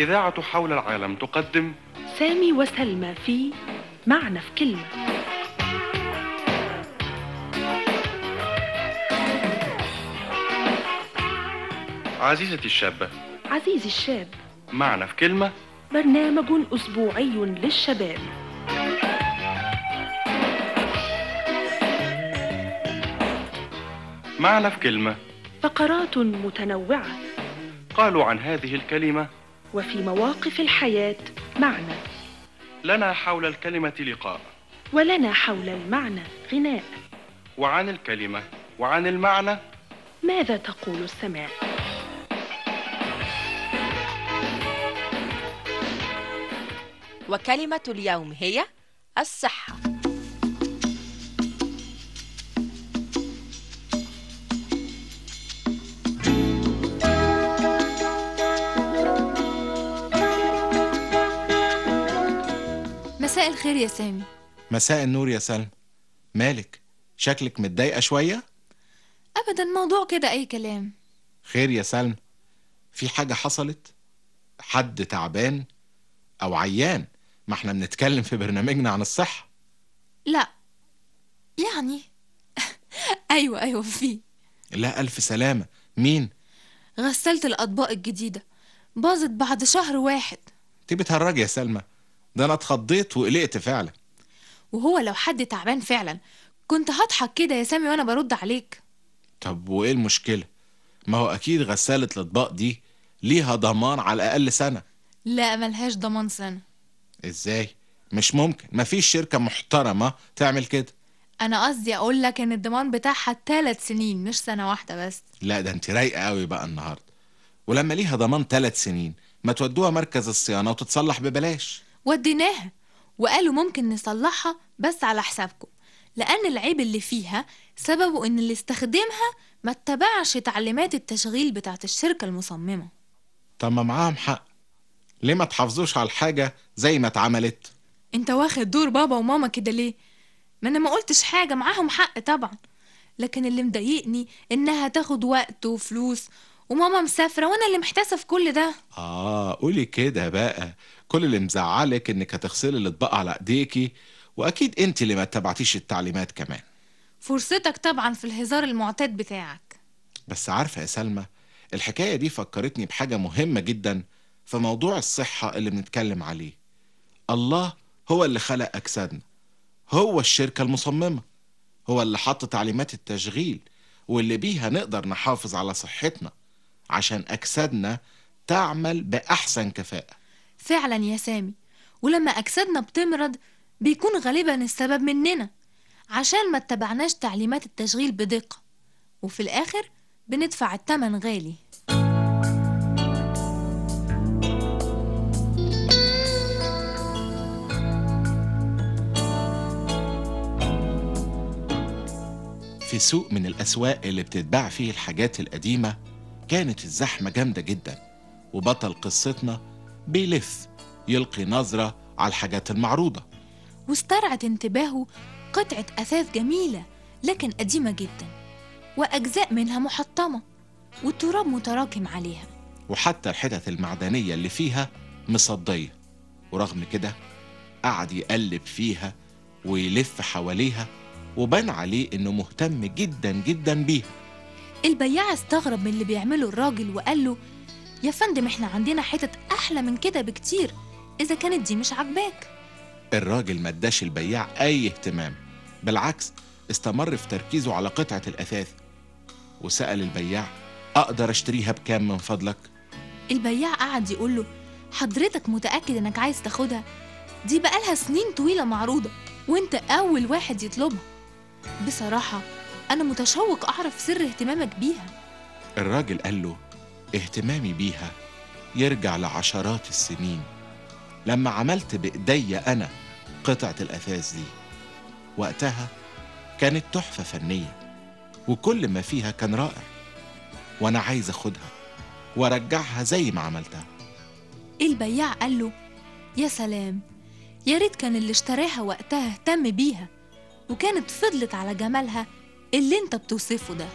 إذاعة حول العالم تقدم سامي وسلمى في معنى في كلمة. عزيزتي الشابة، عزيزي الشاب، معنى في كلمة، برنامج أسبوعي للشباب. معنى في كلمة، فقرات متنوعة قالوا عن هذه الكلمة وفي مواقف الحياة معنى، لنا حول الكلمة لقاء، ولنا حول المعنى غناء، وعن الكلمة وعن المعنى ماذا تقول السماء؟ وكلمة اليوم هي الصحة. مساء الخير يا سامي. مساء النور يا سلمى. مالك؟ شكلك متضايقة شوية؟ أبدا، موضوع كده أي كلام. خير يا سلمى؟ في حاجة حصلت؟ حد تعبان أو عيان؟ ما احنا بنتكلم في برنامجنا عن الصحة. لا يعني أيوة في. لا، ألف سلامة. مين؟ غسلت الأطباق الجديدة، باظت بعد شهر واحد. انت بتهرجي يا سلمى، ده أنا اتخضيت وقلقت فعلا. وهو لو حد تعبان فعلا كنت هضحك كده يا سامي وأنا برد عليك. طب وإيه المشكلة؟ ما هو أكيد غسالة الأطباق دي ليها ضمان على الأقل سنة. لا، ملهاش ضمان سنة. إزاي؟ مش ممكن، مفيش شركة محترمة تعمل كده. أنا قصدي أقول لك إن الضمان بتاعها 3 سنين مش سنة واحدة بس. لا، ده انت رايقة قوي بقى النهاردة. ولما ليها ضمان 3 سنين ما تودوها مركز الصيانة وتتصلح ببلاش. وديناها وقالوا ممكن نصلحها بس على حسابكم، لأن العيب اللي فيها سببه إن اللي استخدمها ما اتبعش تعليمات التشغيل بتاعت الشركة المصممة. طب ما معاهم حق، ليه ما تحافظوش على الحاجة زي ما اتعملت؟ انت واخد دور بابا وماما كده ليه؟ ما انا ما قلتش حاجة، معاهم حق طبعا، لكن اللي مضايقني انها تاخد وقت وفلوس، وماما مسافرة وانا اللي محتاسة في كل ده. قولي كده بقى. كل اللي مزعلك انك هتغسلي الاطباق على ايديكي، واكيد انت اللي ما اتبعتيش التعليمات كمان. فرصتك طبعا في الهزار المعتاد بتاعك. بس عارفة يا سلمى، الحكاية دي فكرتني بحاجة مهمة جدا في موضوع الصحة اللي بنتكلم عليه. الله هو اللي خلق أجسادنا، هو الشركة المصممة، هو اللي حط تعليمات التشغيل واللي بيها نقدر نحافظ على صحتنا عشان أجسادنا تعمل بأحسن كفاءة. فعلا يا سامي، ولما أجسادنا بتمرض بيكون غالبا السبب مننا، عشان ما اتبعناش تعليمات التشغيل بدقة، وفي الآخر بندفع الثمن غالي. في سوق من الأسواق اللي بتتباع فيه الحاجات القديمة كانت الزحمة جامدة جدا، وبطل قصتنا بيلف يلقي نظرة على الحاجات المعروضة، واسترعت انتباهه قطعة أثاث جميلة لكن قديمة جدا، وأجزاء منها محطمة والتراب متراكم عليها، وحتى الحتت المعدنية اللي فيها مصدية. ورغم كده قعد يقلب فيها ويلف حواليها، وبان عليه انه مهتم جدا جدا بيها. البياع استغرب من اللي بيعمله الراجل وقال له: يا فندم، احنا عندنا حتت أحلى من كده بكتير إذا كانت دي مش عاجباك. الراجل ما اداش البياع أي اهتمام، بالعكس استمر في تركيزه على قطعة الأثاث، وسأل البياع: أقدر أشتريها بكام من فضلك؟ البياع قعد يقول له: حضرتك متأكد إنك عايز تاخدها؟ دي بقالها سنين طويلة معروضة وإنت أول واحد يطلبها. بصراحة أنا متشوق أعرف سر اهتمامك بيها. الراجل قال له: اهتمامي بيها يرجع لعشرات السنين، لما عملت بإيديا أنا قطعة الأثاث دي. وقتها كانت تحفة فنية وكل ما فيها كان رائع، وأنا عايز أخدها وأرجعها زي ما عملتها. البياع قال له: يا سلام، يا ريت كان اللي اشتراها وقتها اهتم بيها وكانت فضلت على جمالها اللي انت بتوصفه ده.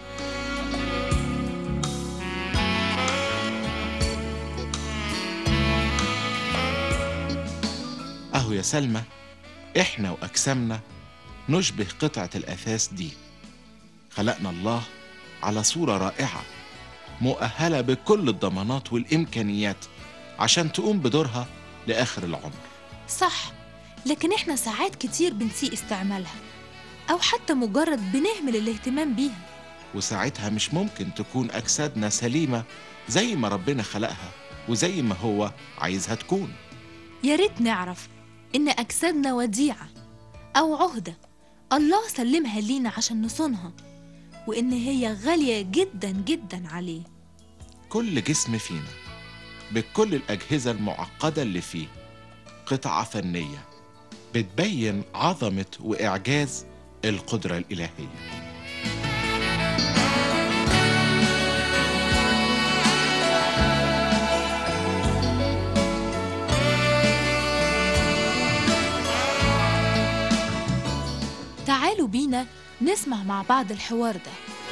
يا سلمى، إحنا وأجسامنا نشبه قطعة الأثاث دي. خلقنا الله على صورة رائعة مؤهلة بكل الضمانات والإمكانيات عشان تقوم بدورها لآخر العمر. صح، لكن إحنا ساعات كتير بنسيء استعمالها، أو حتى مجرد بنهمل الاهتمام بيها. وساعتها مش ممكن تكون أجسادنا سليمة زي ما ربنا خلقها وزي ما هو عايزها تكون. يا ريت نعرف إن أجسادنا وديعة أو عهدة الله سلمها لينا عشان نصونها، وإن هي غالية جدا جدا عليه. كل جسم فينا بكل الأجهزة المعقدة اللي فيه قطعة فنية بتبين عظمة وإعجاز القدرة الإلهية. تعالوا بينا نسمع مع بعض الحوار ده.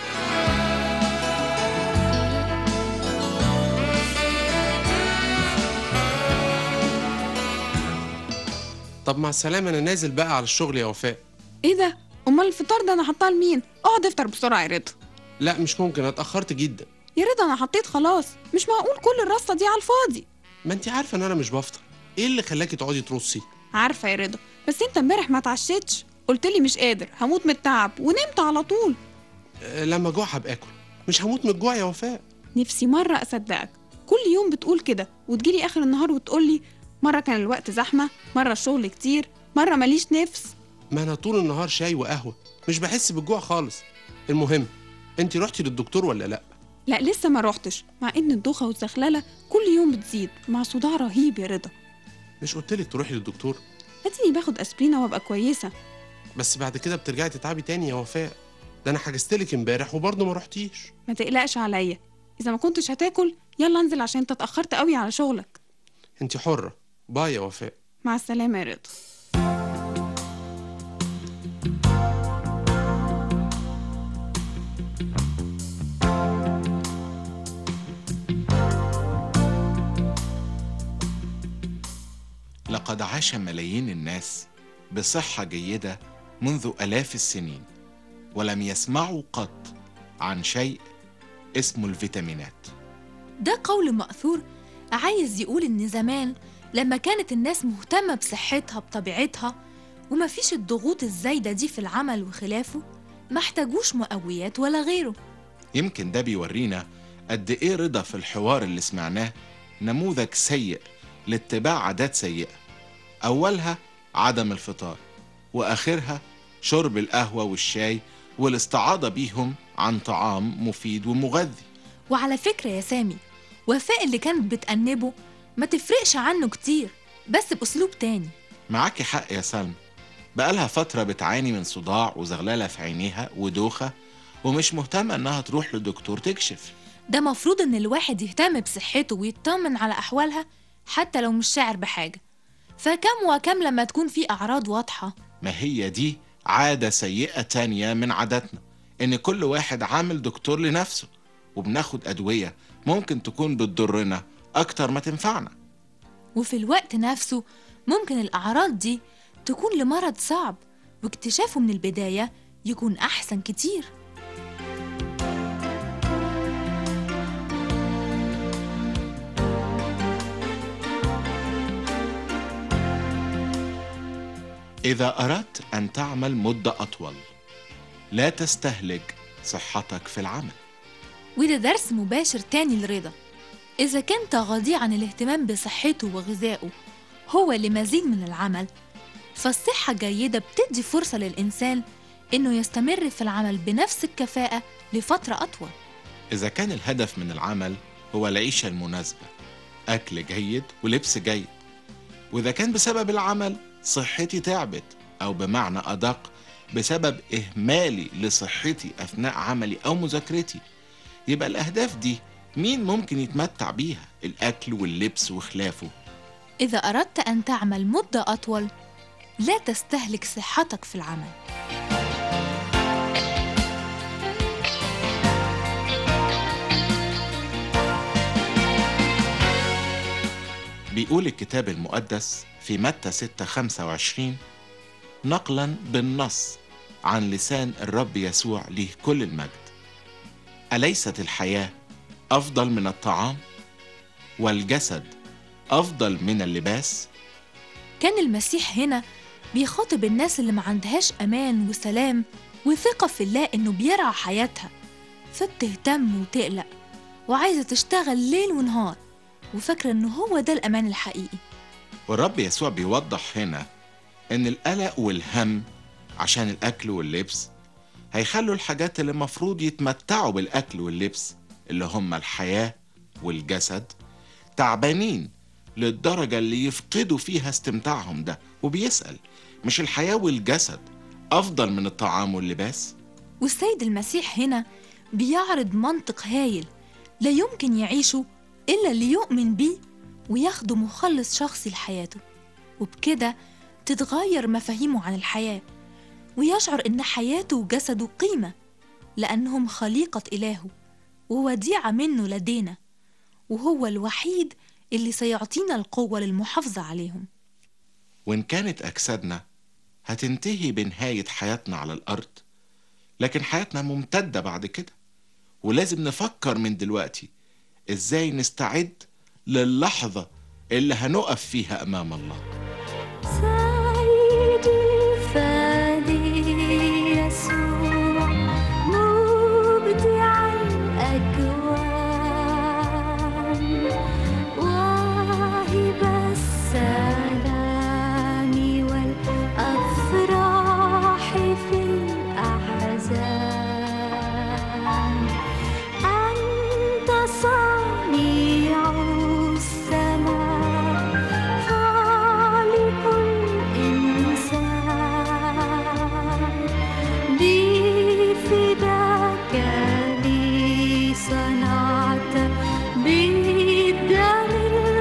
طب مع السلامة، أنا نازل بقى على الشغل يا وفاء. ايه ده؟ امال الفطار ده انا حطاه لمين؟ اقعد افطر بسرعه يا رضا. لا مش ممكن، أنا اتأخرت جدا. يا رضا انا حطيت خلاص، مش معقول كل الرصه دي على الفاضي. ما انت عارفة ان انا مش بفطر. ايه اللي خلاكي تقعدي ترصي؟ عارفه يا رضا، بس انت امبارح ما اتعشيتش، قلت لي مش قادر هموت من التعب ونمت على طول. لما جوع هبقى اكل، مش هموت من الجوع يا وفاء. نفسي مره اصدقك، كل يوم بتقول كده وتجيلي اخر النهار وتقول لي مره كان الوقت زحمه، مره الشغل كتير، مره ماليش نفس. ما انا طول النهار شاي وقهوة، مش بحس بالجوع خالص. المهم، انت رحتي للدكتور ولا لا؟ لا لسه ما روحتش، مع ان الدوخه والزخلله كل يوم بتزيد مع صداع رهيب يا رضا. مش قلتلك تروحي للدكتور؟ اديني باخد اسبرينه وابقى كويسه. بس بعد كده بترجعي تتعبي تاني يا وفاء. ده انا حجزتلك امبارح وبرضه ما رحتيش. ما تقلقش عليا، اذا ما كنتش هتاكل يلا انزل عشان انت اتاخرت قوي على شغلك. انت حرة. باي يا وفاء. مع السلامه يا رضا. لقد عاش ملايين الناس بصحة جيدة منذ آلاف السنين، ولم يسمعوا قط عن شيء اسمه الفيتامينات. ده قول مأثور عايز يقول إن زمان لما كانت الناس مهتمة بصحتها بطبيعتها ومفيش الضغوط الزايدة دي في العمل وخلافه، ما احتاجوش مقويات ولا غيره. يمكن ده بيورينا قد إيه رضا في الحوار اللي سمعناه نموذج سيء لاتباع عادات سيئة، أولها عدم الفطار، وآخرها شرب القهوة والشاي والاستعاضة بيهم عن طعام مفيد ومغذي. وعلى فكرة يا سامي، وفاء اللي كانت بتأنبه ما تفرقش عنه كتير، بس بأسلوب تاني. معاكي حق يا سلمى، بقالها فترة بتعاني من صداع وزغللة في عينيها ودوخة، ومش مهتمة إنها تروح لدكتور تكشف. ده مفروض إن الواحد يهتم بصحته ويطمن على أحوالها حتى لو مش شاعر بحاجة، فكم وكم لما تكون في أعراض واضحة. ما هي دي عادة سيئة تانية من عاداتنا، إن كل واحد عامل دكتور لنفسه، وبناخد أدوية ممكن تكون بتضرنا أكتر ما تنفعنا. وفي الوقت نفسه ممكن الأعراض دي تكون لمرض صعب، واكتشافه من البداية يكون أحسن كتير. إذا أردت أن تعمل مدة أطول، لا تستهلك صحتك في العمل. وده درس مباشر تاني لرضا. إذا كان تغاضيه عن الاهتمام بصحته وغذائه هو لمزيد من العمل، فالصحة جيدة بتدي فرصة للإنسان إنه يستمر في العمل بنفس الكفاءة لفترة أطول. إذا كان الهدف من العمل هو العيشة المناسبة، أكل جيد ولبس جيد، وإذا كان بسبب العمل صحتي تعبت، أو بمعنى أدق بسبب إهمالي لصحتي أثناء عملي أو مذاكرتي، يبقى الأهداف دي مين ممكن يتمتع بيها؟ الأكل واللبس وخلافه. إذا أردت أن تعمل مدة أطول، لا تستهلك صحتك في العمل. بيقول الكتاب المقدس في متى 6:25 نقلا بالنص عن لسان الرب يسوع ليه كل المجد: أليست الحياة أفضل من الطعام والجسد أفضل من اللباس؟ كان المسيح هنا بيخاطب الناس اللي ما عندهاش أمان وسلام وثقة في الله إنه بيرعى حياتها، فبتهتم وتقلق وعايزة تشتغل ليل ونهار وفاكرة إنه هو ده الأمان الحقيقي. والرب يسوع بيوضح هنا إن القلق والهم عشان الأكل واللبس هيخلوا الحاجات اللي المفروض يتمتعوا بالأكل واللبس اللي هم الحياة والجسد تعبانين للدرجة اللي يفقدوا فيها استمتاعهم ده. وبيسأل: مش الحياة والجسد أفضل من الطعام واللباس؟ والسيد المسيح هنا بيعرض منطق هايل لا يمكن يعيشه إلا اللي يؤمن بيه وياخده مخلص شخصي لحياته، وبكده تتغير مفاهيمه عن الحياة ويشعر إن حياته وجسده قيمة لأنهم خليقة إلهه ووديعة منه لدينا، وهو الوحيد اللي سيعطينا القوة للمحافظة عليهم. وإن كانت أجسادنا هتنتهي بنهاية حياتنا على الأرض، لكن حياتنا ممتدة بعد كده، ولازم نفكر من دلوقتي إزاي نستعد للحظة اللي هنقف فيها أمام الله. سيدي الفادي يسوع مبدع الأكوان واهب السلام والأفراح في الأحزان، أنت صانع السماء خالق الإنسان، بفداك لي صنعت بالدم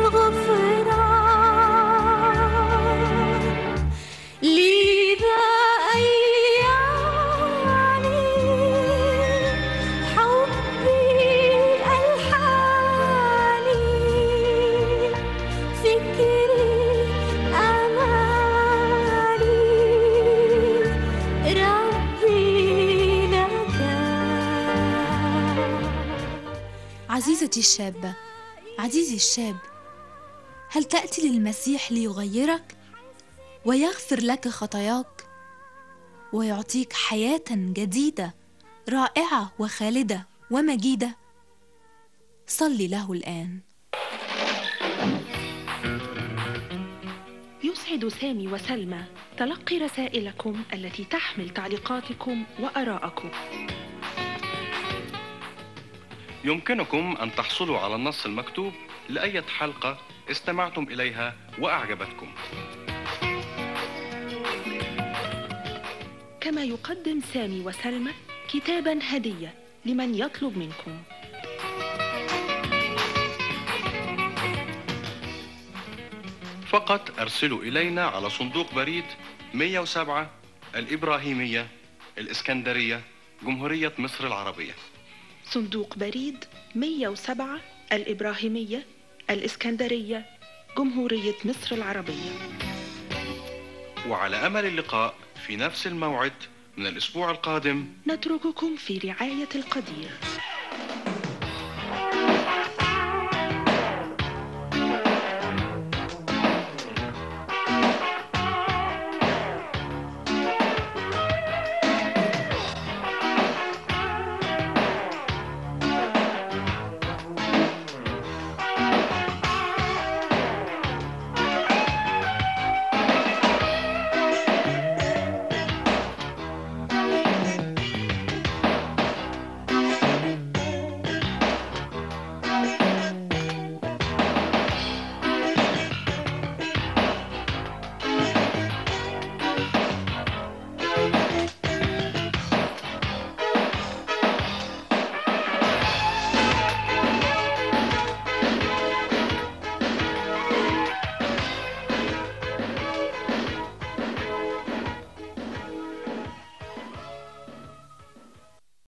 الغفران، لذا أيعني حبي ألحاني فكري أماني ربي لك. عزيزتي الشابة، عزيزي الشاب، هل تأتي للمسيح ليغيرك ويغفر لك خطاياك ويعطيك حياة جديدة رائعة وخالدة ومجيدة؟ صلي له الآن. يسعد سامي وسلمى تلقي رسائلكم التي تحمل تعليقاتكم وآراءكم. يمكنكم أن تحصلوا على النص المكتوب لأي حلقة استمعتم إليها وأعجبتكم. كما يقدم سامي وسلمى كتابا هدية لمن يطلب منكم. فقط أرسلوا إلينا على صندوق بريد 107 الإبراهيمية، الإسكندرية، جمهورية مصر العربية. صندوق بريد 107 الإبراهيمية، الإسكندرية، جمهورية مصر العربية. وعلى أمل اللقاء في نفس الموعد من الأسبوع القادم. نترككم في رعاية القدير.